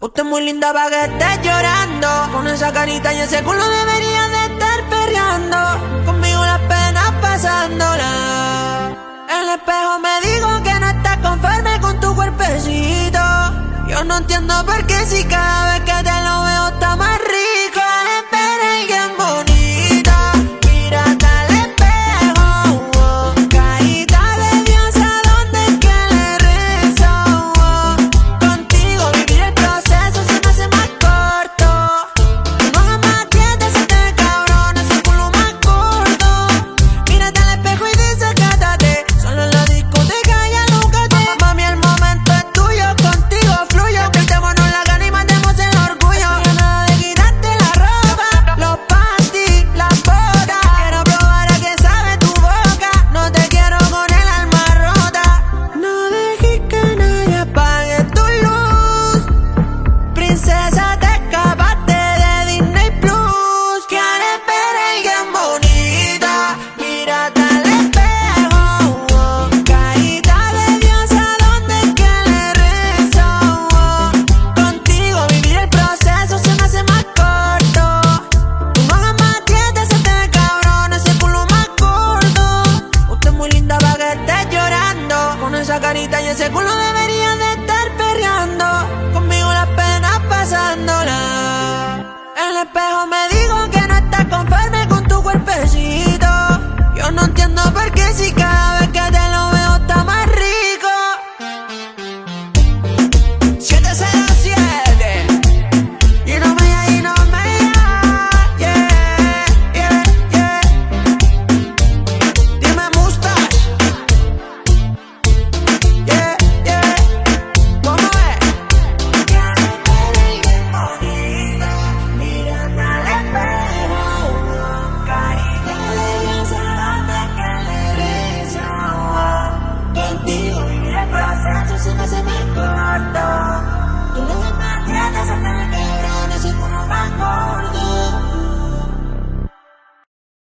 Usted es muy linda pa' que esté llorando. Con esa carita y ese culo debería de estar perreando. Conmigo las penas pasándola. El espejo me dijo que no estás conforme con tu cuerpecito. Yo no entiendo por qué si cada vez que te lo veo está más rico. Espera alguien bonita, mírate al espejo, oh. Carita de diosa, ¿dónde es que le rezo? Oh. Contigo vivir el proceso se me hace más corto. No hagas más dientes, se te cabrón, ese culo más corto. Mírate al espejo y desacátate. Solo en la discoteca ya nunca te. Mami, el momento es tuyo, contigo fluyo. Quitémonos la gana y matemos el orgullo. Nada de quitarte la ropa, los panties, las botas. Quiero probar a qué sabe tu boca. No te quiero con el alma rota. No dejes que nadie apague tu luz. Princesa, te escapaste de Disney Plus. Que ahora espera alguien bonita. Mírate al espejo, oh. Carita de diosa, ¿dónde es que le rezo? Oh. Contigo vivir el proceso se me hace más corto. Tú no hagas más dientes, se te cabrón, ese culo más corto. Usted es muy linda pa' que estés llorando. Con esa carita y ese culo debería de estar perreando. Conmigo las penas pasándola. El espejo me